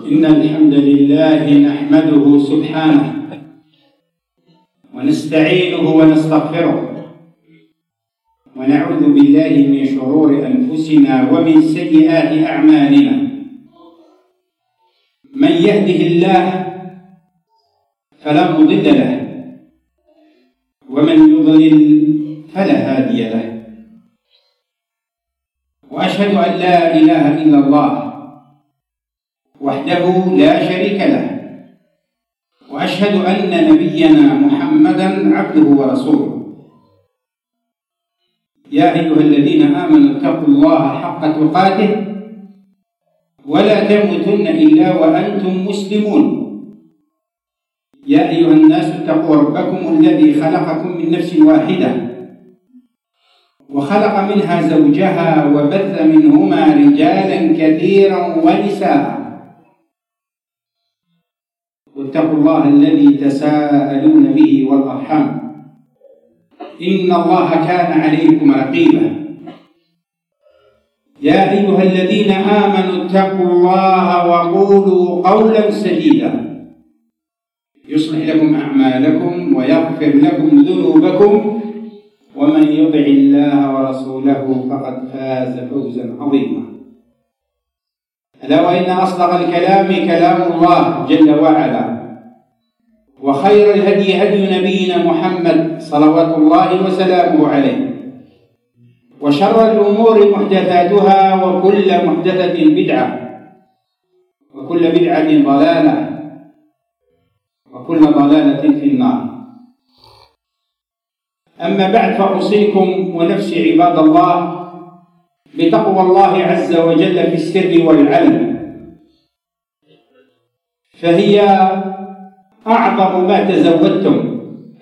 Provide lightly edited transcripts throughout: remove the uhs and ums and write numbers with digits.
إن الحمد لله نحمده سبحانه ونستعينه ونستغفره ونعوذ بالله من شرور أنفسنا ومن سيئات أعمالنا. من يهده الله فلا مضل له ومن يضلل فلا هادي له، وأشهد أن لا إله إلا الله وحده لا شريك له، وأشهد أن نبينا محمدًا عبده ورسوله. يا أيها الذين آمنوا اتقوا الله حق تقاته ولا تموتن إلا وأنتم مسلمون. يا أيها الناس اتقوا ربكم الذي خلقكم من نفس واحدة وخلق منها زوجها وبث منهما رجالا كثيرا ونساء، واتقوا الله الذي تساءلون به والأرحام إن الله كان عليكم رقيبا. يا أيها الذين آمنوا اتقوا الله وقولوا قولا سديدا يصلح لكم أعمالكم ويغفر لكم ذنوبكم، ومن يطع الله ورسوله فقد فاز فوزا عظيما. ألا وإن أصدق الكلام كلام الله جل وعلا، وخير الهدي هدي نبينا محمد صلوات الله وسلامه عليه، وشر الأمور محدثاتها وكل محدثة بدعة وكل بدعة ضلالة وكل ضلالة في النار. أما بعد، فأوصيكم ونفسي عباد الله بتقوى الله عز وجل في السر والعلن، فهي أعظم ما تزودتم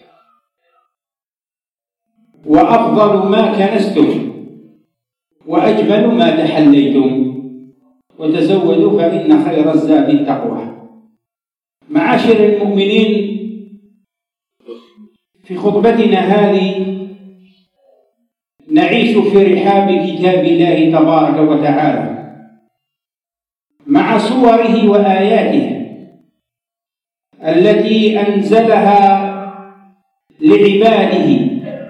وأفضل ما كنستم وأجمل ما تحليتم، وتزودوا فإن خير الزاد التقوى. معاشر المؤمنين، في خطبتنا هذه نعيش في رحاب كتاب الله تبارك وتعالى مع صوره وآياته التي أنزلها لعباده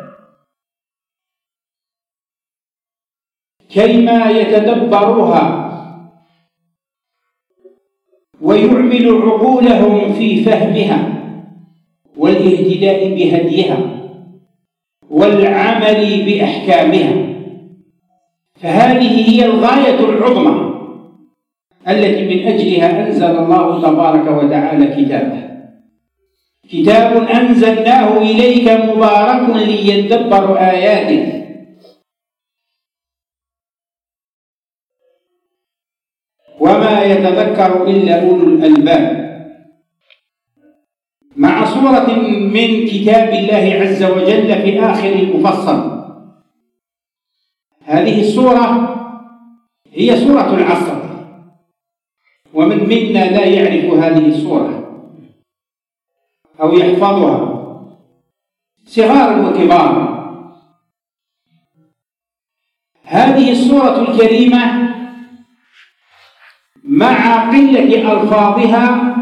كيما يتدبروها ويعمل عقولهم في فهمها والاهتداء بهديها والعمل بأحكامها. فهذه هي الغاية العظمى التي من أجلها أنزل الله تبارك وتعالى كتابه. كتاب أنزلناه إليك مبارك ليدبروا آياته. وما يتذكر إلا أولو الألباب. مع صورة من كتاب الله عز وجل في آخر المفصل. هذه السورة هي سورة العصر، ومن منا لا يعرف هذه السورة أو يحفظها، صغار وكبار. هذه السورة الكريمة مع قلة ألفاظها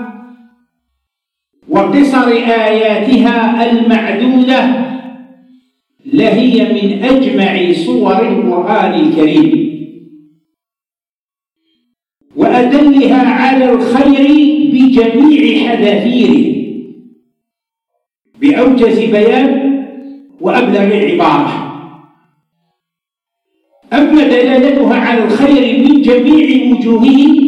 وقصر آياتها المعدودة لهي من أجمع صور القرآن الكريم وأدلها على الخير بجميع حذافيره بأوجز بيان وأبلغ العبارة. أما دلالتها على الخير من جميع وجوهه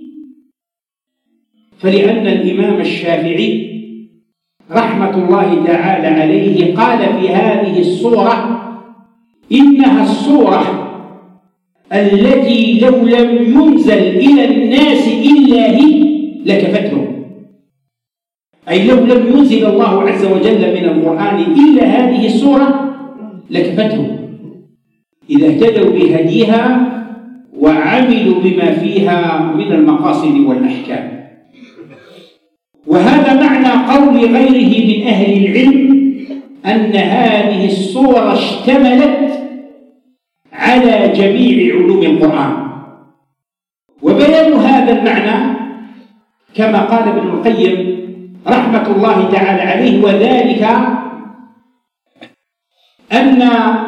فلأن الإمام الشافعي رحمة الله تعالى عليه قال في هذه السورة: إنها السورة التي لو لم ينزل إلى الناس إلا هي لكفتهم. أي لو لم ينزل الله عز وجل من القرآن إلا هذه السورة لكفتهم، إذا اهتدوا بهديها وعملوا بما فيها من المقاصد والأحكام. وهذا معنى قول غيره من أهل العلم أن هذه السورة اشتملت على جميع علوم القرآن. وبيان هذا المعنى كما قال ابن القيم رحمة الله تعالى عليه، وذلك أن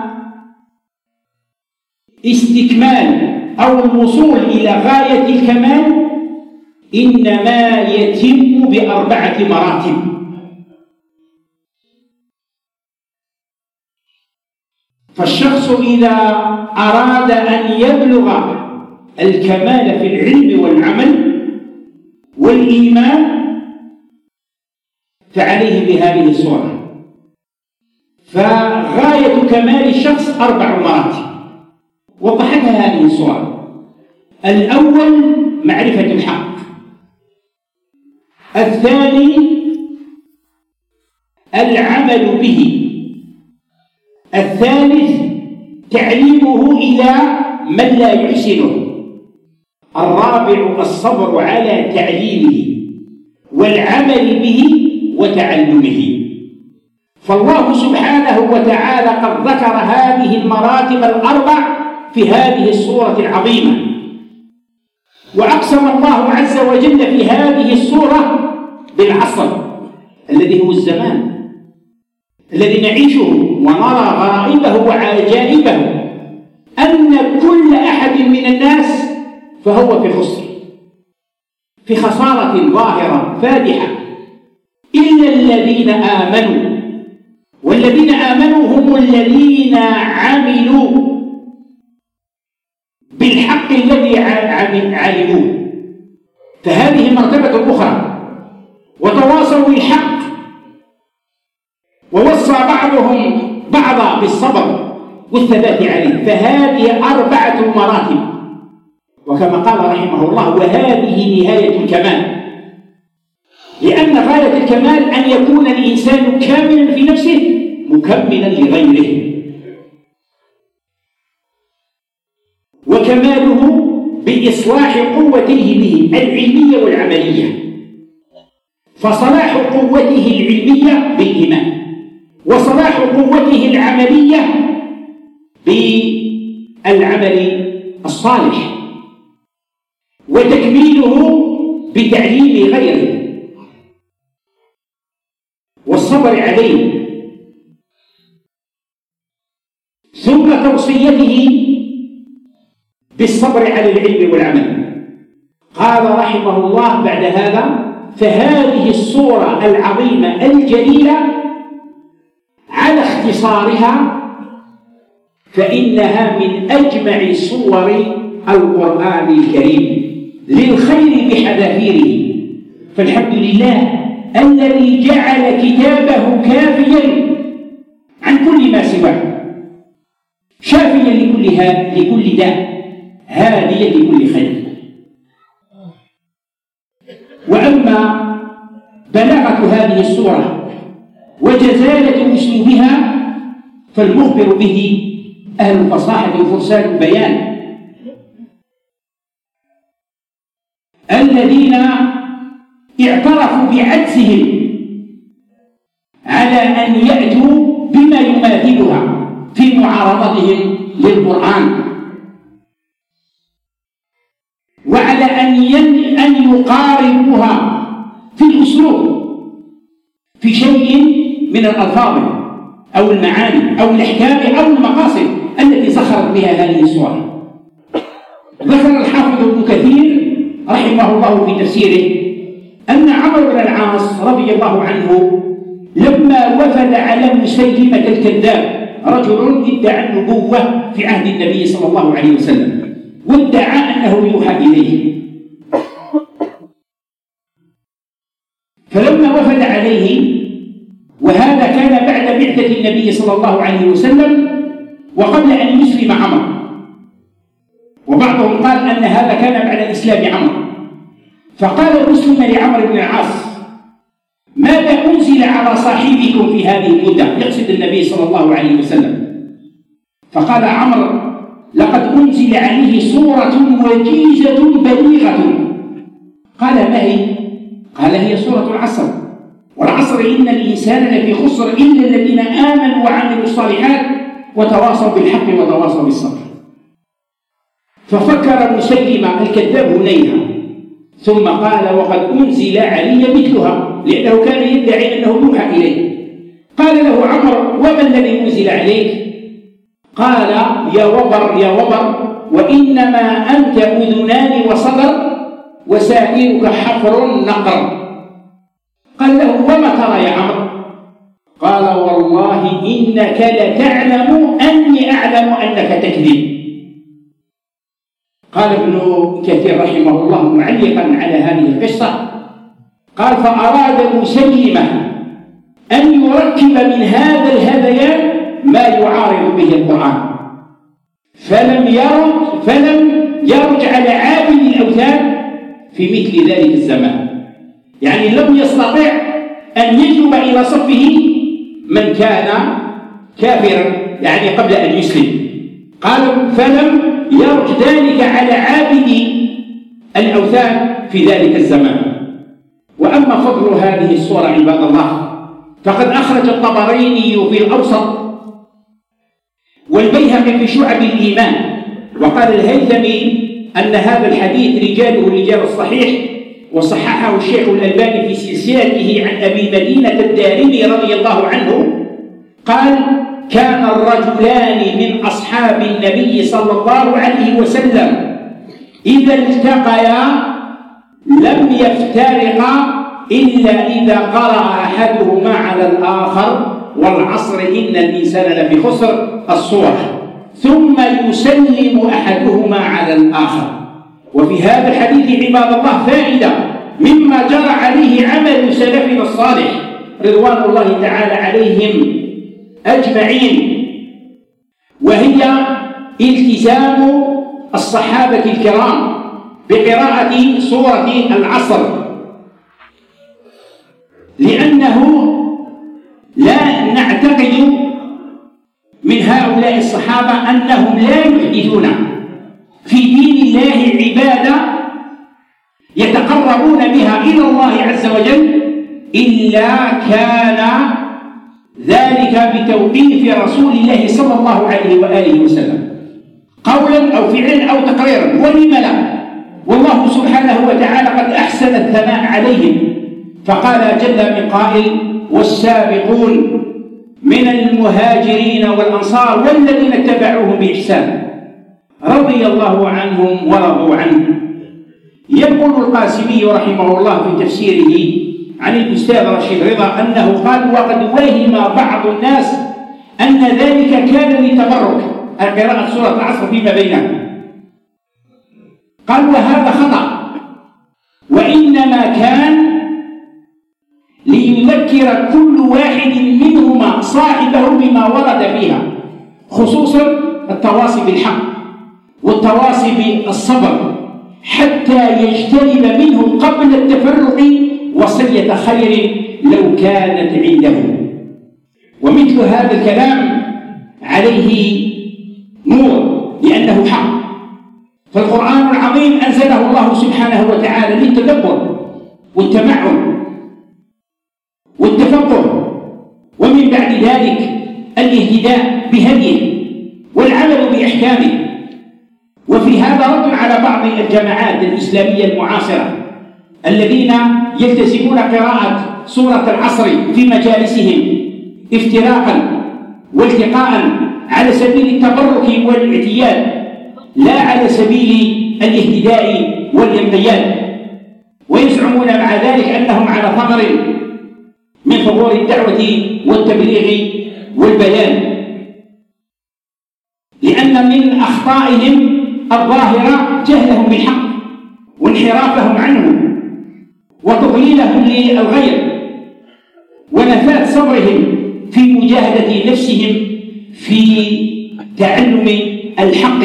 استكمال أو الوصول إلى غاية الكمال إنما يتم ب4 مراتب. فالشخص إذا أراد أن يبلغ الكمال في العلم والعمل والإيمان فعليه بهذه الصورة. فغاية كمال الشخص 4 مراتب وضحتها هذه الصورة. الأول معرفة الحق، الثاني العمل به، الثالث تعليمه إلى من لا يحسنه، الرابع الصبر على تعليمه والعمل به وتعلمه. فالله سبحانه وتعالى قد ذكر هذه المراتب ال4 في هذه السورة العظيمة، وأقسم الله عز وجل في هذه السورة بالعصر الذي هو الزمان الذي نعيشه ونرى غرائبه وعجائبه، أن كل أحد من الناس فهو في خسر، في خسارة ظاهرة فادحة، إلا الذين آمنوا، والذين آمنوا هم الذين عملوا بالحق الذي علموه، فهذه مرتبة أخرى، وتواصوا بالحق، ووصى بعضهم بعضا بالصبر والثبات عليه. فهذه 4 مراتب، وكما قال رحمه الله وهذه نهاية الكمال، لأن غاية الكمال أن يكون الإنسان كاملا في نفسه مكملا لغيره، وكماله بإصلاح قوته به العلمية والعملية. فصلاح قوته العلمية بالإيمان، وصلاح قوته العملية بالعمل الصالح، وتكميله بتعليم غيره والصبر عليه، ثم توصيته بالصبر على العلم والعمل. قال رحمه الله بعد هذا: فهذه السورة العظيمة الجليلة على اختصارها فإنها من أجمع صور القرآن الكريم للخير بحذافيره. فالحمد لله الذي جعل كتابه كافيا عن كل ما سواه، شافيا لكل داء، هاديا لكل خير. وأما بلاغة هذه السورة وجزالة أسلوبها فالمخبر به أهل الفصاحة وفرسان البيان الذين اعترفوا بعجزهم على أن يأتوا بما يماثلها في معارضتهم للقرآن، وعلى أن يقاربوها في الأسلوب في شيء من الألفاظ أو المعاني أو الأحكام أو المقاصد التي زخرت بها هذه السورة. ذكر الحافظ ابن كثير رحمه الله في تفسيره أن عمرو بن العاص رضي الله عنه لما وفد على مسيلمة الكذاب، رجل ادعى النبوة في عهد النبي صلى الله عليه وسلم، وادعى أنه يوحى إليه، فلما وفد عليه، وهذا كان بعد بعثة النبي صلى الله عليه وسلم وقبل أن يسلم عمرو، وبعضهم قال أن هذا كان بعد إسلام عمرو، فقال مسلم لعمرو بن العاص: ماذا أنزل على صاحبكم في هذه المدة؟ يقصد النبي صلى الله عليه وسلم. فقال عمرو: لقد أنزل عليه سورة وجيزة بليغة. قال: ما هي؟ قال: هي سورة العصر، والعصر إن الإنسان لفي خسر إلا الذين آمنوا وعملوا الصالحات وتواصوا بالحق وتواصوا بالصبر. ففكر مسيلمة الكذاب هنيها، ثم قال وقد أنزل علي مثلها، لأنه كان يدعي أنه يوحى إليه. قال له عمرو وما الذي أنزل عليك؟ قال يا وبر وإنما أنت أذنان وصدر وسائرك حفر نقر. قال له وما ترى يا عمرو؟ قال والله إنك لتعلم أني أعلم أنك تكذب. قال ابن كثير رحمه الله معلقا على هذه القصة قال فأراد مسيلمة أن يركب من هذا الهذيان ما يعارض به القرآن، فلم يرج على عابد الأوثان في مثل ذلك الزمان، يعني لم يستطع أن يجلب إلى صفه من كان كافرا يعني قبل أن يسلم. قال فلم يرج ذلك على عابد الأوثان في ذلك الزمان. وأما فضل هذه السورة عباد الله فقد أخرج الطبراني في الأوسط والبيهقي في شعب الإيمان، وقال الهيثمي أن هذا الحديث رجاله رجال الصحيح، وصححه الشيخ الألباني في سلسلته عن أبي مدينة الدارمي رضي الله عنه قال كان الرجلان من أصحاب النبي صلى الله عليه وسلم إذا التقيا لم يفترقا إلا إذا قرأ أحدهما على الآخر والعصر إن الإنسان لفي خسر الصورة ثم يسلم أحدهما على الآخر. وفي هذا الحديث عباد الله فائدة مما جرى عليه عمل سلفنا الصالح رضوان الله تعالى عليهم أجمعين، وهي التزام الصحابة الكرام بقراءة سورة العصر، لأنه لا نعتقد من هؤلاء الصحابة أنهم لا يحدثون في دين الله عبادة يتقربون بها إلى الله عز وجل إلا كان ذلك بتوقيف رسول الله صلى الله عليه وآله وسلم قولا أو فعلا أو تقريرا، ولم لا؟ والله سبحانه وتعالى قد أحسن الثناء عليهم فقال جل من قائل والسابقون من المهاجرين والأنصار والذين اتبعوهم بإحسان رضي الله عنهم ورضوا عنه. يقول القاسمي رحمه الله في تفسيره عن الأستاذ رشيد رضا أنه قال وقد وهم بعض الناس أن ذلك كان لتبرك قراءة سورة العصر فيما بينهم. قال وهذا خطأ، وإنما كان ليذكر كل واحد منهما صاحبه بما ورد فيها، خصوصا التواصي بالحق والتواصي بالصبر حتى يجتنب منه قبل التفرق وصية خير لو كانت عنده. ومثل هذا الكلام عليه نور لأنه حق، فالقرآن العظيم أنزله الله سبحانه وتعالى للتدبر والتمعن والتفقه، ومن بعد ذلك الاهتداء بهديه والعمل بأحكامه. وفي هذا رد على بعض الجماعات الإسلامية المعاصرة الذين يلتزمون قراءة سورة العصر في مجالسهم افتراقا والتقاء على سبيل التبرك والاعتياد لا على سبيل الاهتداء والانقياد، ويزعمون مع ذلك أنهم على ثغر من ثغور الدعوة والتبليغ والبيان، لأن من أخطائهم الظاهرة جهلهم بالحق وانحرافهم عنه وتضليلهم للغير ونفاة صبرهم في مجاهدة نفسهم في تعلم الحق.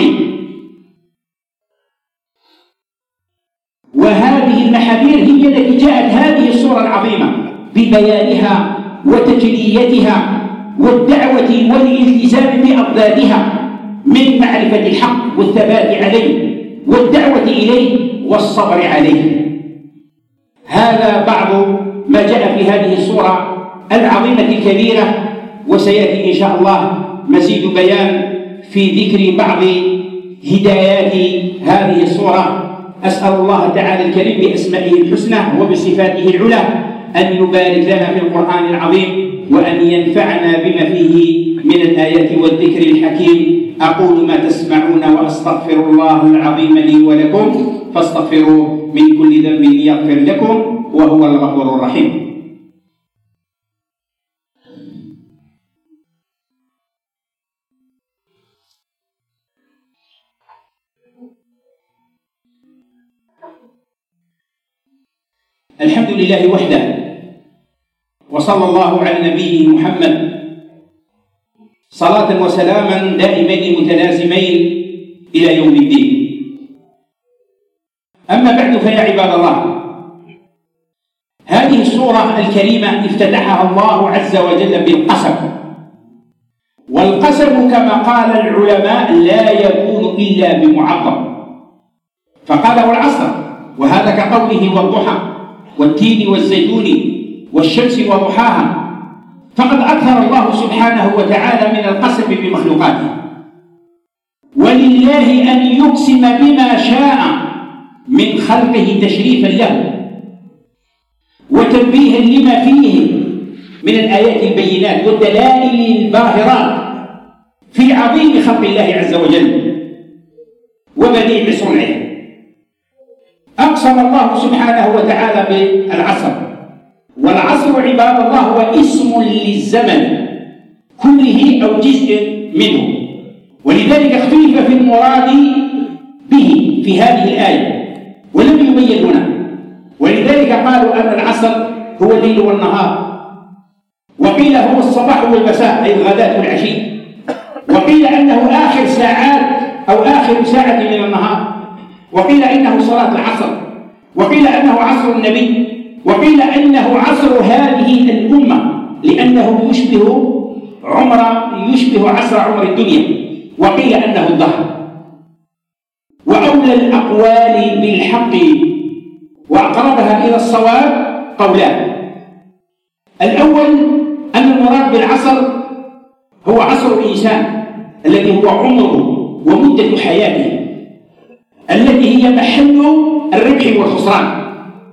وهذه المحاذير هي التي جاءت هذه السورة العظيمة ببيانها وتجليتها والدعوة والالتزام بأضدادها من معرفة الحق والثبات عليه والدعوة إليه والصبر عليه. هذا بعض ما جاء في هذه السورة العظيمة الكبيرة، وسيأتي إن شاء الله مزيد بيان في ذكر بعض هدايات هذه السورة أسأل الله تعالى الكريم بأسمائه الحسنى وبصفاته العلى أن يبارك لنا في القرآن العظيم وأن ينفعنا بما فيه من الآيات والذكر الحكيم. أقول ما تسمعون وأستغفر الله العظيم لي ولكم فاستغفروه من كل ذنب يغفر لكم وهو الغفور الرحيم. الحمد لله وحده، وصلى الله على نبيه محمد صلاة وسلاما دائمين متلازمين إلى يوم الدين. أما بعد فيا عباد الله، هذه السورة الكريمة افتتحها الله عز وجل بالقسم، والقسم كما قال العلماء لا يكون إلا بمعظم، فقال والعصر، وهذا كقوله والضحى والتين والزيتون والشمس وضحاها، فقد أكثر الله سبحانه وتعالى من القسم بمخلوقاته، ولله أن يقسم بما شاء من خلقه تشريفا له وتنبيها لما فيه من الآيات البينات والدلائل الباهرات في عظيم خلق الله عز وجل وبديع صنعه. أقسم الله سبحانه وتعالى بالعصر، والعصر عباد الله هو اسم للزمن كله أو جزء منه، ولذلك اختلف في المراد به في هذه الآية ولم يبين هنا، ولذلك قالوا أن العصر هو الليل والنهار، وقيل هو الصباح والمساء أي الغداة والعشي، وقيل أنه آخر ساعات أو آخر ساعة من النهار، وقيل إنه صلاة العصر، وقيل أنه عصر النبي، وقيل أنه عصر هذه الأمة لأنه يشبه عصر عمر الدنيا، وقيل أنه الظهر. وأولى الأقوال بالحق وأقربها إلى الصواب قولان: الأول أن المراد بالعصر هو عصر الإنسان الذي هو عمره ومدة حياته التي هي محل الربح والخسران،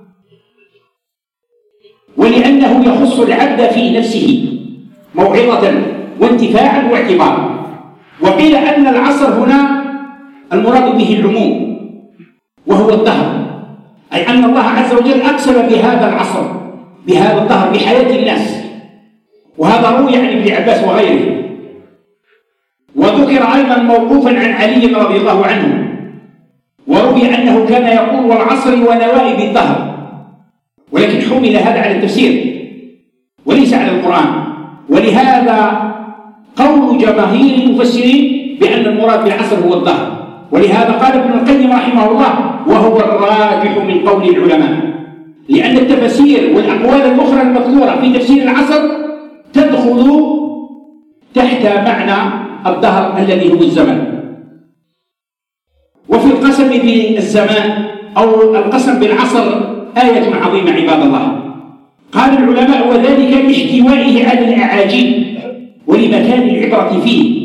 ولأنه يخص العبد في نفسه موعظة وانتفاعا واعتبارا. وقيل أن العصر هنا المراد به العموم وهو الدهر، أي أن الله عز وجل أقسم بهذا العصر بهذا الدهر بحياة الناس، وهذا روي عن ابن عباس وغيره، وذكر أيضا موقوفا عن علي رضي الله عنه، وروي أنه كان يقول والعصر ونوائب الدهر، ولكن حمل هذا على التفسير وليس على القرآن، ولهذا قول جماهير المفسرين بأن المراد بالعصر هو الدهر، ولهذا قال ابن القيم رحمه الله وهو الراجح من قول العلماء، لأن التفاسير والأقوال الأخرى المذكورة في تفسير العصر تدخل تحت معنى الدهر الذي هو الزمن. وفي القسم بالزمان أو القسم بالعصر آية عظيمة عباد الله، قال العلماء وذلك لاحتوائه على الأعاجيب ولمكان العبرة فيه،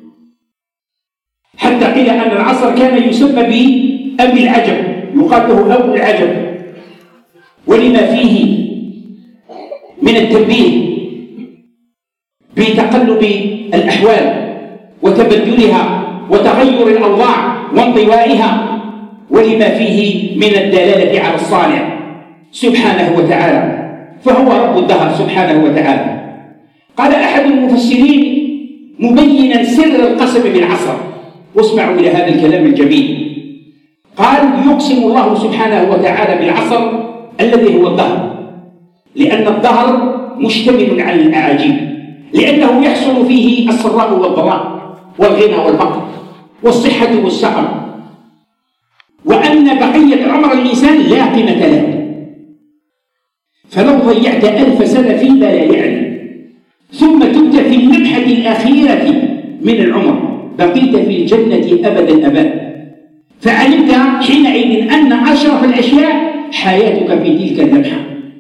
حتى قيل أن العصر كان يسمى بأبي العجب، يقال له أبو العجب، ولما فيه من التنبيه بتقلب الأحوال وتبدلها وتغير الأوضاع وانطوائها، ولما فيه من الدلالة على الصانع سبحانه وتعالى، فهو رب الدهر سبحانه وتعالى. قال أحد المفسرين مبينا سر القسم بالعصر، واسمعوا إلى هذا الكلام الجميل، قال يقسم الله سبحانه وتعالى بالعصر الذي هو الدهر، لأن الدهر مشتمل على الأعاجيب، لأنه يحصل فيه السراء والضراء والغنى والفقر والصحة والسقم، وأن بقية عمر الإنسان لا قيمة له، فلو ضيعت 1000 سنة فيما لا يعني ثم تبت في اللمحة الأخيرة من العمر بقيت في الجنة أبدا أبدا، فعلمت حينئذ أن أشرف الأشياء حياتك في تلك اللمحة.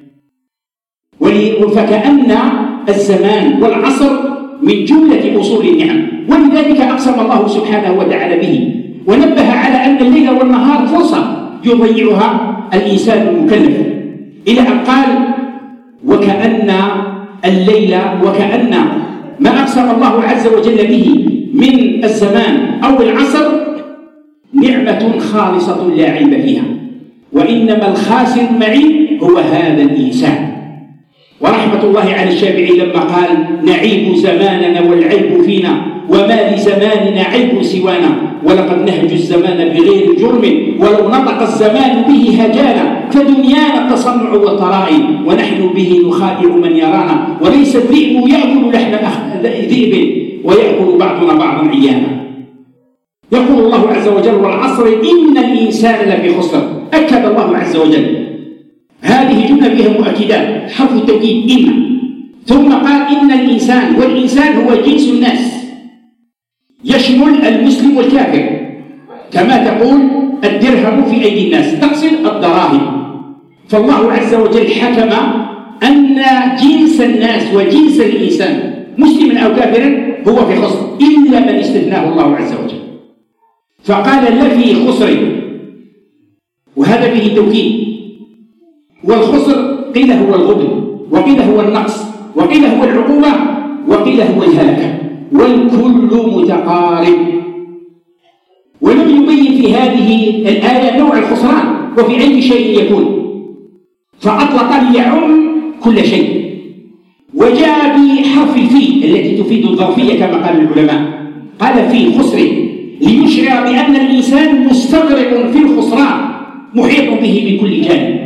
فكأن الزمان والعصر من جملة أصول النعم، ولذلك أقسم الله سبحانه وتعالى به، ونبه على أن الليل والنهار فرصة يضيعها الإنسان المكلف، إلى أن قال: وكأن الليل وكأن ما أقسم الله عز وجل به من الزمان أو العصر نعمة خالصة لا عيب فيها، وإنما الخاسر المعيب هو هذا الإنسان. ورحمة الله على الشافعي لما قال: نعيب زماننا والعيب فينا، وما لزماننا عيب سوانا، ولقد نهج الزمان بغير جرم، ولو نطق الزمان به هجانا، فدنيانا التصنع والطرائي، ونحن به نخادع من يرانا، وليس الذئب يأكل لحم ذئب، ويأكل بعضنا بعضا عيانا. يقول الله عز وجل: والعصر إن الإنسان لفي خسر. أكد الله عز وجل هذه جملة فيها مؤكدات، حرف التوكيد إن، ثم قال: إن الإنسان، والإنسان هو جنس الناس، يشمل المسلم والكافر، كما تقول الدرهم في أيدي الناس تقصد الدراهم. فالله عز وجل حكم أن جنس الناس وجنس الإنسان مسلم أو كافر هو في خسر، إلا من استثناه الله عز وجل، فقال: لفي خسر، وهذا به توكيد. والخسر قيل هو الغبن، وقيل هو النقص، وقيل هو العقوبة، وقيل هو الهلكة، والكل متقارب. ولم يبين في هذه الآية نوع الخسران وفي أي شيء يكون، فأطلق ليعم كل شيء، وجاء بحرف الفي التي تفيد الظرفية كما قال العلماء، قال: في خسر، ليشعر بأن الإنسان مستغرق في الخسران محيط به من كل جانب.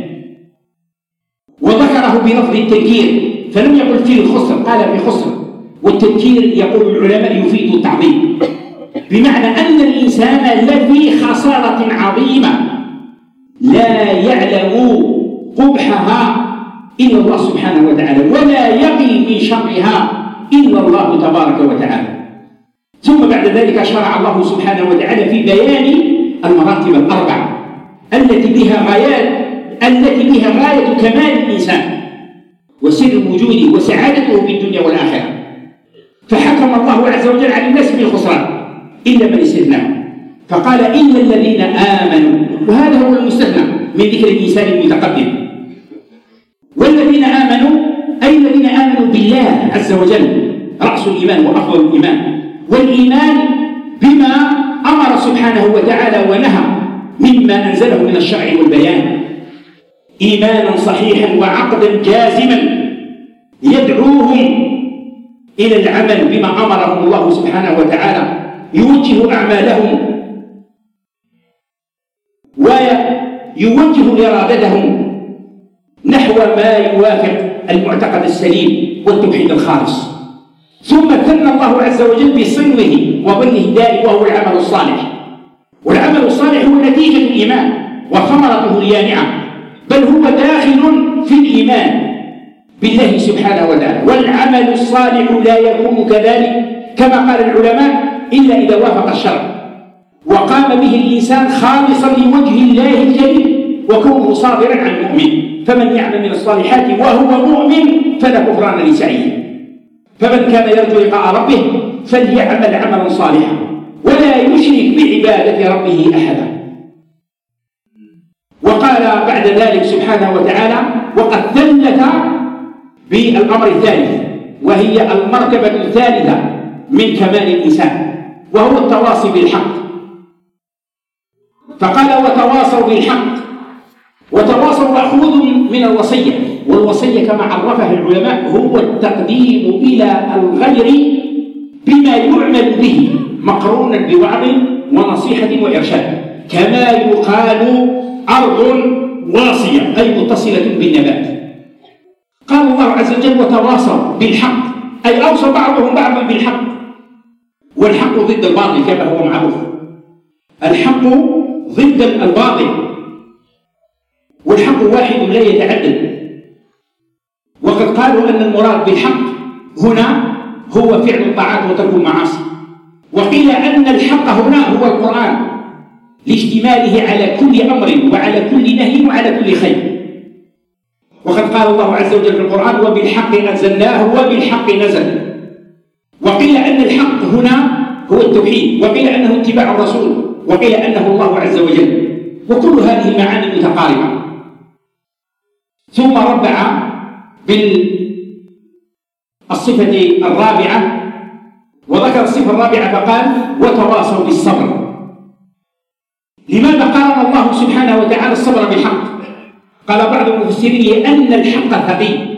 وذكره بلفظ التنكير، فلم يقل في الخسر، قال في خسر. والتنكير يقول العلماء يفيد التعظيم، بمعنى أن الإنسان لفي خسارة عظيمة لا يعلم قبحها إلا الله سبحانه وتعالى، ولا يقي من شرها إلا الله تبارك وتعالى. ثم بعد ذلك شرع الله سبحانه وتعالى في بيان المراتب الأربع التي بها غاية كمال الإنسان وسر وجوده وسعادته في الدنيا والآخرة. فحكم الله عز وجل على الناس بالخسران إلا من استثناه، فقال: إلا الذين آمنوا، وهذا هو المستثنى من ذكر الإنسان المتقدم. والذين آمنوا أي الذين آمنوا بالله عز وجل، رأس الإيمان وأفضل الإيمان، والإيمان بما أمر سبحانه وتعالى ونهى مما أنزله من الشرع والبيان، إيمانا صحيحا وعقدا جازما يدعوهم إلى العمل بما أمرهم الله سبحانه وتعالى، يوجه أعمالهم ويوجه إرادتهم نحو ما يوافق المعتقد السليم والتوحيد الخالص. ثم ثنى الله عز وجل بصنوه وظله الدائم وهو العمل الصالح، والعمل الصالح هو نتيجة الإيمان وثمرته اليانعة، بل هو داخل في الإيمان بالله سبحانه وتعالى. والعمل الصالح لا يكون كذلك كما قال العلماء إلا إذا وافق الشرع وقام به الإنسان خالصا لوجه الله الكريم وكونه صابرا عن المؤمن. فمن يعمل من الصالحات وهو مؤمن فلا كفران لسعيه. فمن كان يرجو لقاء ربه فليعمل عملا صالحا ولا يشرك بعبادة ربه أحدا. وقال بعد ذلك سبحانه وتعالى: وقد ثلث بالأمر الثالث، وهي المرتبة الثالثة من كمال الإنسان، وهو التواصي بالحق. فقال: وتواصوا بالحق. وتواصوا مأخوذ من الوصية، والوصية كما عرفها العلماء هو التقديم إلى الغير بما يعمل به مقرونا بوعظ ونصيحة وإرشاد، كما يقال أرض واصية أي متصلة بالنبات. قال الله عز وجل: وتواصوا بالحق، أي أوصى بعضهم بعضا بالحق، والحق ضد الباطل كما هو معروف. الحق ضد الباطل، والحق واحد لا يتعدد. وقد قالوا أن المراد بالحق هنا هو فعل الطاعات وترك المعاصي، وقيل أن الحق هنا هو القرآن لاشتماله على كل أمر وعلى كل نهي وعلى كل خير. وقد قال الله عز وجل في القرآن: وبالحق أنزلناه وبالحق نزل. وقيل أن الحق هنا هو التوحيد، وقيل أنه اتباع الرسول، وقيل أنه الله عز وجل. وكل هذه المعاني متقاربة. ثم ربع بالصفة الرابعة وذكر الصفة الرابعة فقال وتواصوا بالصبر. لماذا قارن الله سبحانه وتعالى الصبر بالحق؟ قال بعض المفسرين لأن الحق ثقيل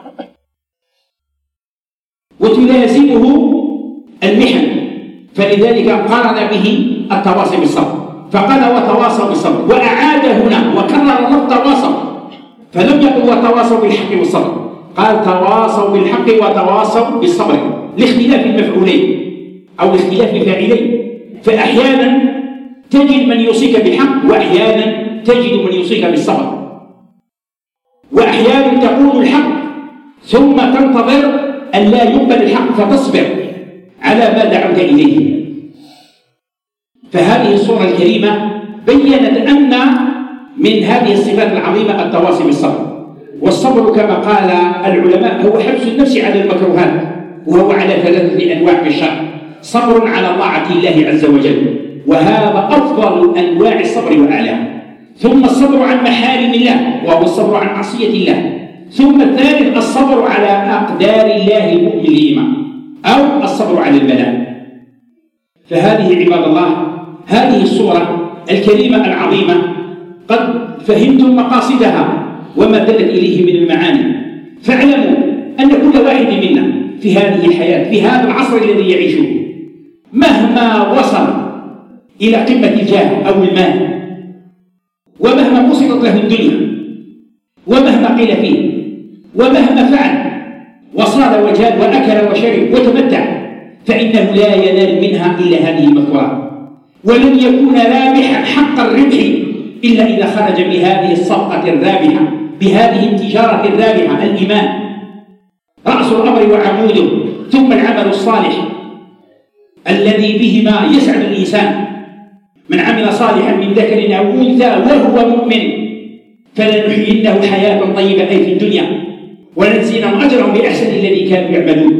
وتلازمه المحن، فلذلك قارن به التواصي بالصبر، فقال وتواصوا بالصبر، وأعاد هنا وكرر لفظ تواصوا، فلم يقل وتواصوا بالحق والصبر، قال تواصوا بالحق وتواصوا بالصبر لاختلاف المفعولين أو لاختلاف الفاعلين. فأحيانا تجد من يوصيك بالحق وأحيانا تجد من يوصيك بالصبر، وأحيانا تقول الحق ثم تنتظر أن لا يقبل الحق فتصبر على ما دعوت إليه. فهذه الصورة الكريمة بيّنت أن من هذه الصفات العظيمة التواصي بالصبر. والصبر كما قال العلماء هو حبس النفس على المكروهات، وهو على 3 أنواع في الشرع: صبر على طاعة الله عز وجل، وهذا أفضل أنواع الصبر وأعلاه، ثم الصبر عن محارم الله وهو الصبر عن معصية الله، ثم الثالث الصبر على أقدار الله المؤلمة أو الصبر على البلاء. فهذه عباد الله هذه الصورة الكريمة العظيمة قد فهمتم مقاصدها وما دلت إليه من المعاني، فاعلموا أن كل واحد منا في هذه الحياة في هذا العصر الذي يعيشه مهما وصل إلى قمة الجاه أو المال، ومهما بسطت له الدنيا، ومهما قيل فيه، ومهما فعل وصال وجاد وأكل وشرب وتمتع، فإنه لا ينال منها إلا هذه المذكورات، ولن يكون رابحا حق الربح إلا إذا خرج بهذه الصفقة الرابحة، بهذه التجارة الرابحة: الإيمان رأس الأمر وعموده، ثم العمل الصالح الذي بهما يسعد الإنسان. من عمل صالحا من ذكر أو أنثى وهو مؤمن فلنحيينه حياة طيبة أي في الدنيا ولنجزينهم أجرهم بأحسن الذي كانوا يعملون.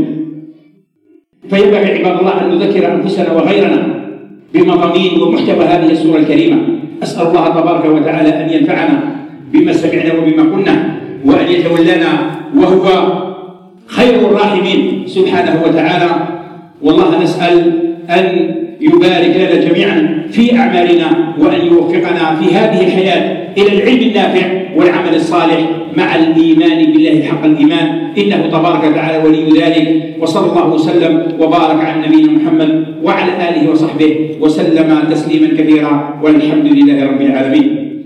فينبغي عباد الله أن نذكر أنفسنا وغيرنا بمضامين ومحتوى هذه السورة الكريمة. أسأل الله تبارك وتعالى أن ينفعنا بما سمعنا وبما قلنا، وأن يتولانا وهو خير الراحمين سبحانه وتعالى. والله نسأل أن يبارك لنا جميعا في أعمالنا، وأن يوفقنا في هذه الحياة إلى العلم النافع والعمل الصالح مع الإيمان بالله حق الإيمان، إنه تبارك وتعالى ولي ذلك. وصلى الله وسلم وبارك على نبينا محمد وعلى آله وصحبه وسلم تسليما كثيرا، والحمد لله رب العالمين.